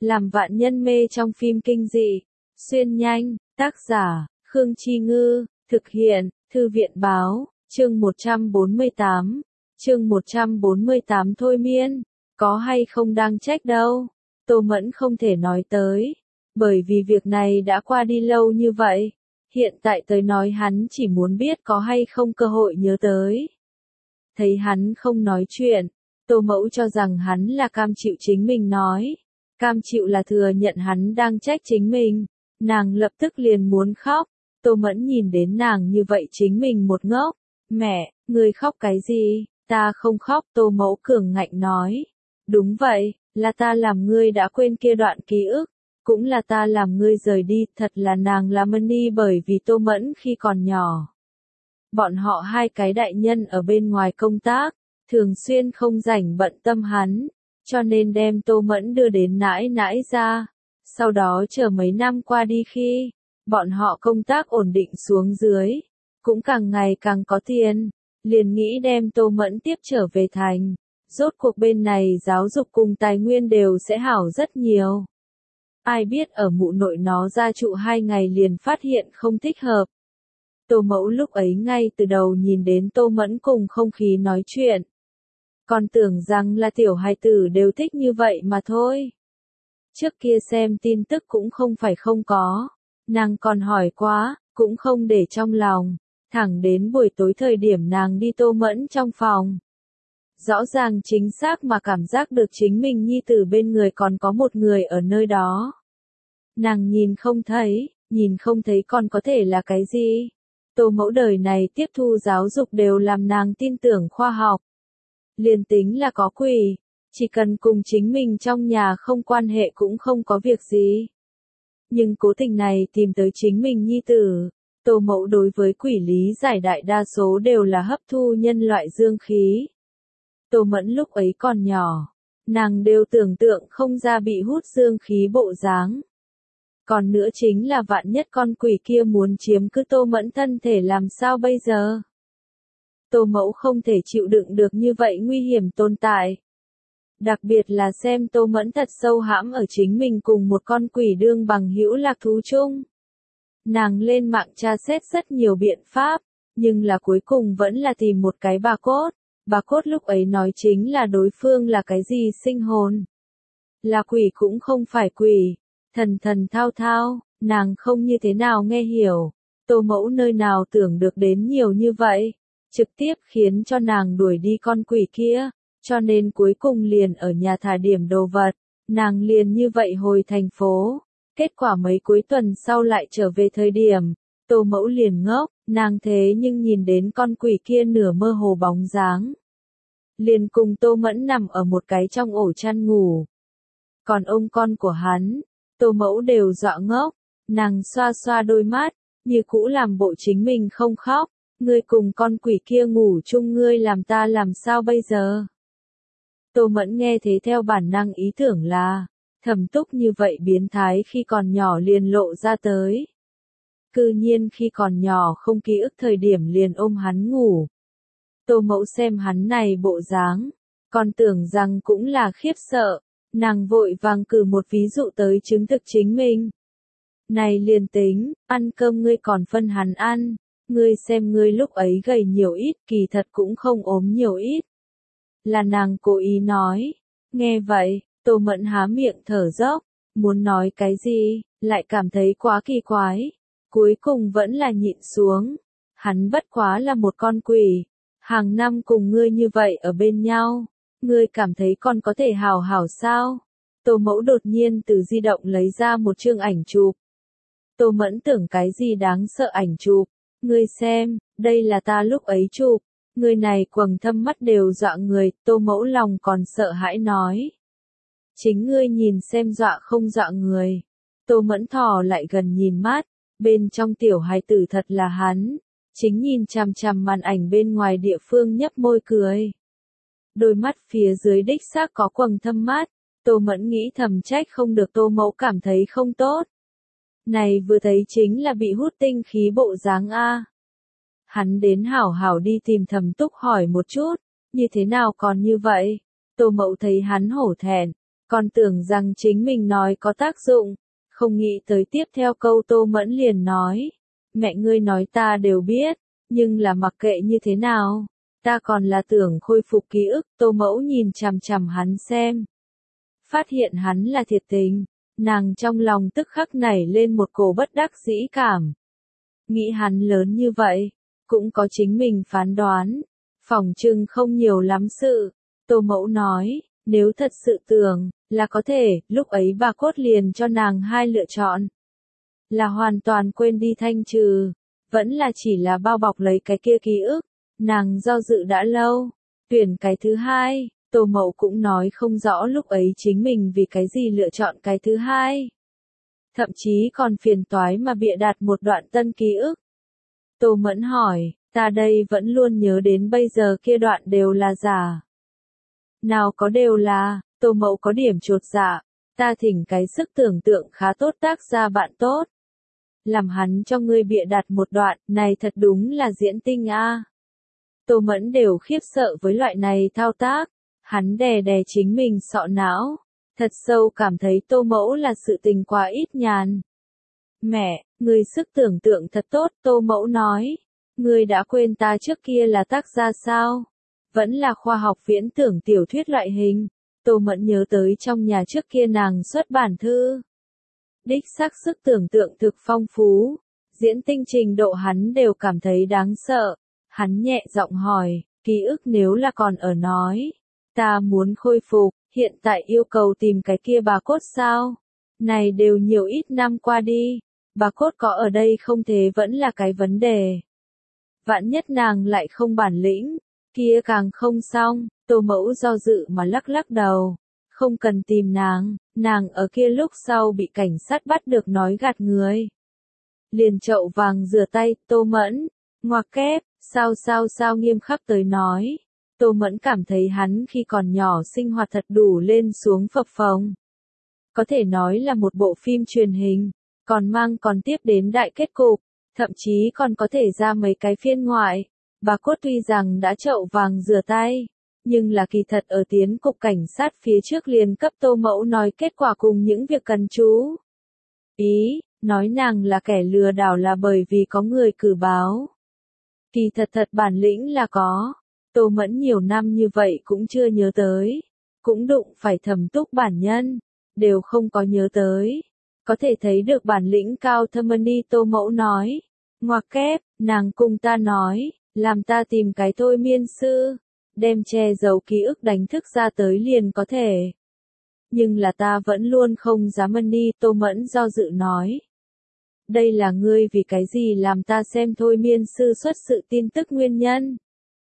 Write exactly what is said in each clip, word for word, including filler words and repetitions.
làm vạn nhân mê trong phim kinh dị. Xuyên nhanh, tác giả, Khương Chi Ngư, thực hiện, Thư viện Báo, chương một trăm bốn mươi tám. Chương một trăm bốn mươi tám thôi miên, có hay không đang trách đâu. Tô Mẫn không thể nói tới, bởi vì việc này đã qua đi lâu như vậy. Hiện tại tới nói hắn chỉ muốn biết có hay không cơ hội nhớ tới. Thấy hắn không nói chuyện, Tô Mẫu cho rằng hắn là cam chịu chính mình nói. Cam chịu là thừa nhận hắn đang trách chính mình. Nàng lập tức liền muốn khóc. Tô Mẫn nhìn đến nàng như vậy chính mình một ngốc. Mẹ, ngươi khóc cái gì? Ta không khóc. Tô Mẫu cường ngạnh nói. Đúng vậy, là ta làm ngươi đã quên kia đoạn ký ức. Cũng là ta làm ngươi rời đi. Thật là nàng là Mani bởi vì Tô Mẫn khi còn nhỏ. Bọn họ hai cái đại nhân ở bên ngoài công tác, thường xuyên không rảnh bận tâm hắn, cho nên đem Tô Mẫn đưa đến nãi nãi ra. Sau đó chờ mấy năm qua đi khi, bọn họ công tác ổn định xuống dưới, cũng càng ngày càng có tiền, liền nghĩ đem Tô Mẫn tiếp trở về thành. Rốt cuộc bên này giáo dục cùng tài nguyên đều sẽ hảo rất nhiều. Ai biết ở mụ nội nó ra trụ hai ngày liền phát hiện không thích hợp. Tô Mẫu lúc ấy ngay từ đầu nhìn đến Tô Mẫn cùng không khí nói chuyện. Còn tưởng rằng là tiểu hài tử đều thích như vậy mà thôi. Trước kia xem tin tức cũng không phải không có. Nàng còn hỏi quá, cũng không để trong lòng. Thẳng đến buổi tối thời điểm nàng đi Tô Mẫn trong phòng. Rõ ràng chính xác mà cảm giác được chính mình nhi tử bên người còn có một người ở nơi đó. Nàng nhìn không thấy, nhìn không thấy còn có thể là cái gì. Tô Mẫu đời này tiếp thu giáo dục đều làm nàng tin tưởng khoa học. Liền tính là có quỷ, chỉ cần cùng chính mình trong nhà không quan hệ cũng không có việc gì. Nhưng cố tình này tìm tới chính mình nhi tử, Tô Mẫu đối với quỷ lý giải đại đa số đều là hấp thu nhân loại dương khí. Tô Mẫn lúc ấy còn nhỏ, nàng đều tưởng tượng không ra bị hút dương khí bộ dáng. Còn nữa chính là vạn nhất con quỷ kia muốn chiếm cứ Tô Mẫn thân thể làm sao bây giờ? Tô Mẫu không thể chịu đựng được như vậy nguy hiểm tồn tại. Đặc biệt là xem Tô Mẫn thật sâu hãm ở chính mình cùng một con quỷ đương bằng hữu lạc thú chung. Nàng lên mạng tra xét rất nhiều biện pháp, nhưng là cuối cùng vẫn là tìm một cái bà cốt. Bà cốt lúc ấy nói chính là đối phương là cái gì sinh hồn. Là quỷ cũng không phải quỷ. Thần thần thao thao, nàng không như thế nào nghe hiểu. Tô Mẫu nơi nào tưởng được đến nhiều như vậy. Trực tiếp khiến cho nàng đuổi đi con quỷ kia. Cho nên cuối cùng liền ở nhà thả điểm đồ vật. Nàng liền như vậy hồi thành phố. Kết quả mấy cuối tuần sau lại trở về thời điểm. Tô Mẫu liền ngốc. Nàng thế nhưng nhìn đến con quỷ kia nửa mơ hồ bóng dáng. Liền cùng Tô Mẫn nằm ở một cái trong ổ chăn ngủ. Còn ông con của hắn, Tô Mẫu đều dọa ngốc. Nàng xoa xoa đôi mắt, như cũ làm bộ chính mình không khóc. Ngươi cùng con quỷ kia ngủ chung ngươi làm ta làm sao bây giờ? Tô Mẫn nghe thế theo bản năng ý tưởng là, Thẩm Túc như vậy biến thái khi còn nhỏ liền lộ ra tới. Cư nhiên khi còn nhỏ không ký ức thời điểm liền ôm hắn ngủ. Tô Mẫu xem hắn này bộ dáng, còn tưởng rằng cũng là khiếp sợ, nàng vội vàng cử một ví dụ tới chứng thực chính mình. Này liền tính, ăn cơm ngươi còn phân hắn ăn, ngươi xem ngươi lúc ấy gầy nhiều ít, kỳ thật cũng không ốm nhiều ít. Là nàng cố ý nói, nghe vậy, Tô Mẫn há miệng thở dốc, muốn nói cái gì, lại cảm thấy quá kỳ quái. Cuối cùng vẫn là nhịn xuống. Hắn bất quá là một con quỷ. Hàng năm cùng ngươi như vậy ở bên nhau. Ngươi cảm thấy con có thể hào hảo sao? Tô Mẫu đột nhiên từ di động lấy ra một chương ảnh chụp. Tô Mẫn tưởng cái gì đáng sợ ảnh chụp. Ngươi xem, đây là ta lúc ấy chụp. Người này quầng thâm mắt đều dọa người. Tô Mẫu lòng còn sợ hãi nói. Chính ngươi nhìn xem dọa không dọa người. Tô Mẫn thò lại gần nhìn mắt. Bên trong tiểu hài tử thật là hắn, chính nhìn chằm chằm màn ảnh bên ngoài địa phương nhấp môi cười. Đôi mắt phía dưới đích xác có quầng thâm mắt, Tô Mẫn nghĩ thầm trách không được Tô Mẫu cảm thấy không tốt. Này vừa thấy chính là bị hút tinh khí bộ dáng A. Hắn đến hảo hảo đi tìm Thẩm Túc hỏi một chút, như thế nào còn như vậy? Tô Mẫu thấy hắn hổ thẹn, Còn tưởng rằng chính mình nói có tác dụng, không nghĩ tới tiếp theo câu Tô Mẫn liền nói. Mẹ ngươi nói ta đều biết, nhưng là mặc kệ như thế nào, ta còn là tưởng khôi phục ký ức. Tô Mẫu nhìn chằm chằm hắn xem. Phát hiện hắn là thiệt tình, nàng trong lòng tức khắc nảy lên một cổ bất đắc dĩ cảm. Nghĩ hắn lớn như vậy, cũng có chính mình phán đoán, phỏng chừng không nhiều lắm sự. Tô Mẫu nói, nếu thật sự tưởng, là có thể, lúc ấy bà cốt liền cho nàng hai lựa chọn. Là hoàn toàn quên đi thanh trừ, vẫn là chỉ là bao bọc lấy cái kia ký ức, nàng do dự đã lâu, tuyển cái thứ hai. Tô Mẫu cũng nói không rõ lúc ấy chính mình vì cái gì lựa chọn cái thứ hai. Thậm chí còn phiền toái mà bịa đặt một đoạn tân ký ức. Tô Mẫn hỏi, ta đây vẫn luôn nhớ đến bây giờ kia đoạn đều là giả. Nào có đều là, Tô Mẫu có điểm chột dạ, ta thỉnh cái sức tưởng tượng khá tốt tác gia bạn tốt. Làm hắn cho ngươi bịa đặt một đoạn, này thật đúng là diễn tinh a. Tô Mẫn đều khiếp sợ với loại này thao tác, hắn đè đè chính mình sọ não, thật sâu cảm thấy Tô Mẫu là sự tình quá ít nhàn. Mẹ, ngươi sức tưởng tượng thật tốt, Tô Mẫu nói, ngươi đã quên ta trước kia là tác gia sao? Vẫn là khoa học viễn tưởng tiểu thuyết loại hình. Tô Mẫn nhớ tới trong nhà trước kia nàng xuất bản thư. Đích xác sức tưởng tượng thực phong phú, diễn tinh trình độ hắn đều cảm thấy đáng sợ. Hắn nhẹ giọng hỏi, ký ức nếu là còn ở nói, ta muốn khôi phục, hiện tại yêu cầu tìm cái kia bà cốt sao? Này đều nhiều ít năm qua đi, bà cốt có ở đây không thế vẫn là cái vấn đề. Vạn nhất nàng lại không bản lĩnh, kia càng không xong. Tô Mẫu do dự mà lắc lắc đầu, không cần tìm nàng, nàng ở kia lúc sau bị cảnh sát bắt được nói gạt người. Liền chậu vàng rửa tay, Tô Mẫn, ngoặc kép, sao sao sao nghiêm khắc tới nói. Tô Mẫn cảm thấy hắn khi còn nhỏ sinh hoạt thật đủ lên xuống phập phồng. Có thể nói là một bộ phim truyền hình, còn mang còn tiếp đến đại kết cục, thậm chí còn có thể ra mấy cái phiên ngoại. Bà cốt tuy rằng đã chậu vàng rửa tay, nhưng là kỳ thật ở tiến cục cảnh sát phía trước liền cấp Tô Mẫu nói kết quả cùng những việc cần chú ý, nói nàng là kẻ lừa đảo là bởi vì có người cử báo. Kỳ thật thật bản lĩnh là có, Tô Mẫn nhiều năm như vậy cũng chưa nhớ tới, cũng đụng phải thẩm túc bản nhân, đều không có nhớ tới. Có thể thấy được bản lĩnh cao thâm ni. Tô Mẫu nói, ngoặc kép, nàng cùng ta nói, làm ta tìm cái thôi miên sư, đem che giấu ký ức đánh thức ra tới liền có thể. Nhưng là ta vẫn luôn không dám ni. Tô Mẫn do dự nói. Đây là ngươi vì cái gì làm ta xem thôi miên sư xuất sự tin tức nguyên nhân.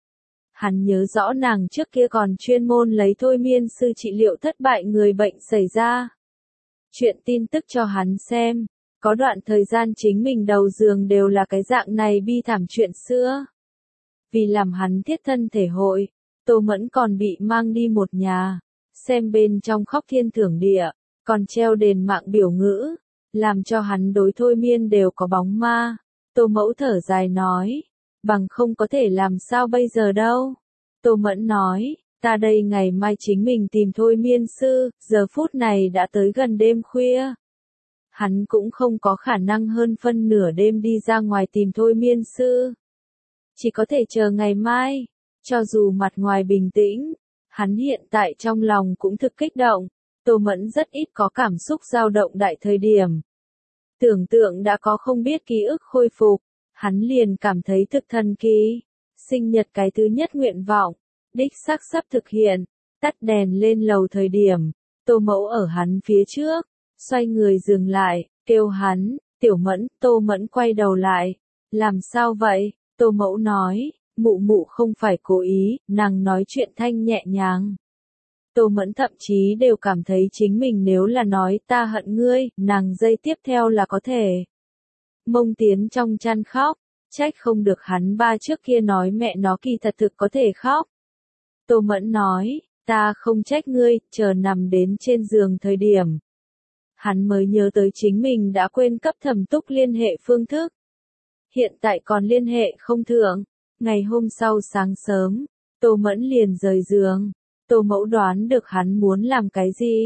Hắn nhớ rõ nàng trước kia còn chuyên môn lấy thôi miên sư trị liệu thất bại người bệnh xảy ra. Chuyện tin tức cho hắn xem, có đoạn thời gian chính mình đầu giường đều là cái dạng này bi thảm chuyện xưa. Vì làm hắn thiết thân thể hội, Tô Mẫn còn bị mang đi một nhà, xem bên trong khóc thiên thưởng địa, còn treo đền mạng biểu ngữ, làm cho hắn đối thôi miên đều có bóng ma. Tô Mẫu thở dài nói, bằng không có thể làm sao bây giờ đâu. Tô Mẫn nói, ta đây ngày mai chính mình tìm thôi miên sư, giờ phút này đã tới gần đêm khuya. Hắn cũng không có khả năng hơn phân nửa đêm đi ra ngoài tìm thôi miên sư. Chỉ có thể chờ ngày mai, cho dù mặt ngoài bình tĩnh, hắn hiện tại trong lòng cũng thực kích động. Tô Mẫn rất ít có cảm xúc dao động đại thời điểm. Tưởng tượng đã có không biết ký ức khôi phục, hắn liền cảm thấy thực thần kỳ. Sinh nhật cái thứ nhất nguyện vọng, đích xác sắp thực hiện, tắt đèn lên lầu thời điểm, Tô Mẫu ở hắn phía trước, xoay người dừng lại, kêu hắn, Tiểu Mẫn. Tô Mẫn quay đầu lại, làm sao vậy? Tô Mẫu nói, mụ mụ không phải cố ý, nàng nói chuyện thanh nhẹ nhàng. Tô Mẫn thậm chí đều cảm thấy chính mình nếu là nói ta hận ngươi, nàng dây tiếp theo là có thể mông tiến trong chăn khóc, trách không được hắn ba trước kia nói mẹ nó kỳ thật thực có thể khóc. Tô Mẫn nói, ta không trách ngươi, chờ nằm đến trên giường thời điểm. Hắn mới nhớ tới chính mình đã quên cấp thẩm túc liên hệ phương thức. Hiện tại còn liên hệ không thượng. Ngày hôm sau sáng sớm, Tô Mẫn liền rời giường. Tô Mẫu đoán được hắn muốn làm cái gì.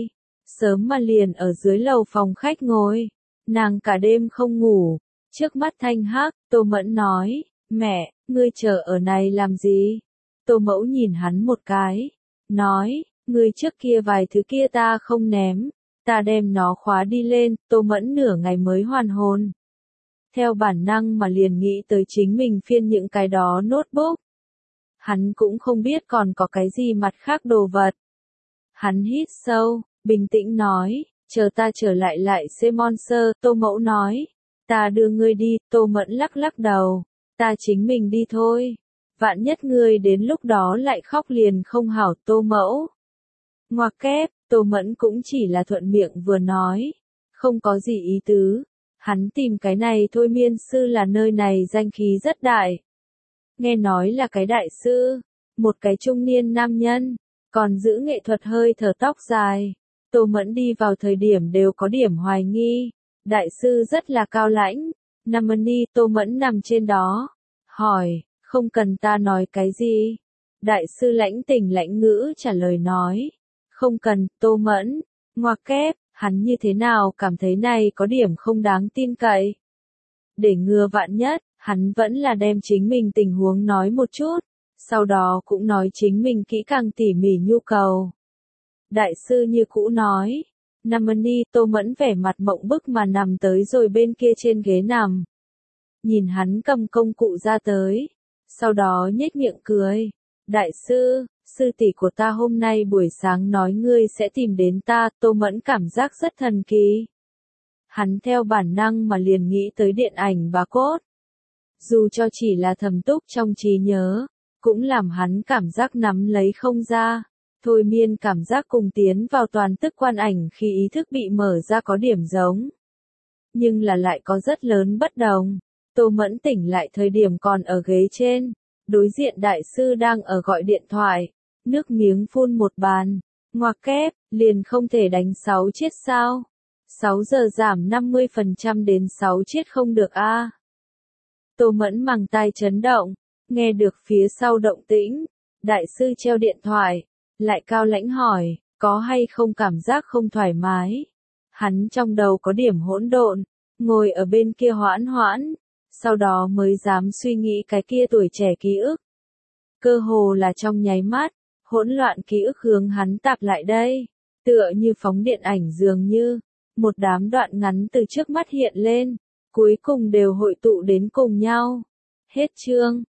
Sớm mà liền ở dưới lầu phòng khách ngồi, nàng cả đêm không ngủ, trước mắt thanh hắc, Tô Mẫn nói, mẹ, ngươi chờ ở này làm gì? Tô Mẫu nhìn hắn một cái, nói, ngươi trước kia vài thứ kia ta không ném, ta đem nó khóa đi lên, Tô Mẫn nửa ngày mới hoàn hồn. Theo bản năng mà liền nghĩ tới chính mình phiên những cái đó notebook. Hắn cũng không biết còn có cái gì mặt khác đồ vật. Hắn hít sâu, bình tĩnh nói, chờ ta trở lại lại xe Monster, Tô Mẫu nói, ta đưa ngươi đi, Tô Mẫn lắc lắc đầu, ta chính mình đi thôi, vạn nhất ngươi đến lúc đó lại khóc liền không hảo, Tô Mẫu. Ngoặc kép, Tô Mẫn cũng chỉ là thuận miệng vừa nói, không có gì ý tứ, hắn tìm cái này thôi miên sư là nơi này danh khí rất đại. Nghe nói là cái đại sư, một cái trung niên nam nhân, còn giữ nghệ thuật hơi thở tóc dài. Tô Mẫn đi vào thời điểm đều có điểm hoài nghi, đại sư rất là cao lãnh, Namani, Tô Mẫn nằm trên đó, hỏi, không cần ta nói cái gì? Đại sư lãnh tình lãnh ngữ trả lời nói, không cần, Tô Mẫn, ngoặc kép, hắn như thế nào cảm thấy này có điểm không đáng tin cậy. Để ngừa vạn nhất, hắn vẫn là đem chính mình tình huống nói một chút, sau đó cũng nói chính mình kỹ càng tỉ mỉ nhu cầu. Đại sư như cũ nói, Namani, Tô Mẫn vẻ mặt mộng bức mà nằm tới rồi bên kia trên ghế nằm. Nhìn hắn cầm công cụ ra tới, sau đó nhếch miệng cười. Đại sư, sư tỷ của ta hôm nay buổi sáng nói ngươi sẽ tìm đến ta, Tô Mẫn cảm giác rất thần kỳ. Hắn theo bản năng mà liền nghĩ tới điện ảnh Bà Cốt. Dù cho chỉ là thầm túc trong trí nhớ, cũng làm hắn cảm giác nắm lấy không ra. Thôi miên cảm giác cùng tiến vào toàn tức quan ảnh khi ý thức bị mở ra có điểm giống. Nhưng là lại có rất lớn bất đồng. Tô Mẫn tỉnh lại thời điểm còn ở ghế trên. Đối diện đại sư đang ở gọi điện thoại. Nước miếng phun một bàn. Ngoặc kép, liền không thể đánh sáu chiếc sao. sáu giờ giảm năm mươi phần trăm đến sáu chiếc không được a. À. Tô Mẫn màng tai chấn động. Nghe được phía sau động tĩnh. Đại sư treo điện thoại. Lại cao lãnh hỏi, có hay không cảm giác không thoải mái? Hắn trong đầu có điểm hỗn độn, ngồi ở bên kia hoãn hoãn, sau đó mới dám suy nghĩ cái kia tuổi trẻ ký ức. Cơ hồ là trong nháy mắt, hỗn loạn ký ức hướng hắn tạp lại đây, tựa như phóng điện ảnh dường như, một đám đoạn ngắn từ trước mắt hiện lên, cuối cùng đều hội tụ đến cùng nhau. Hết chương.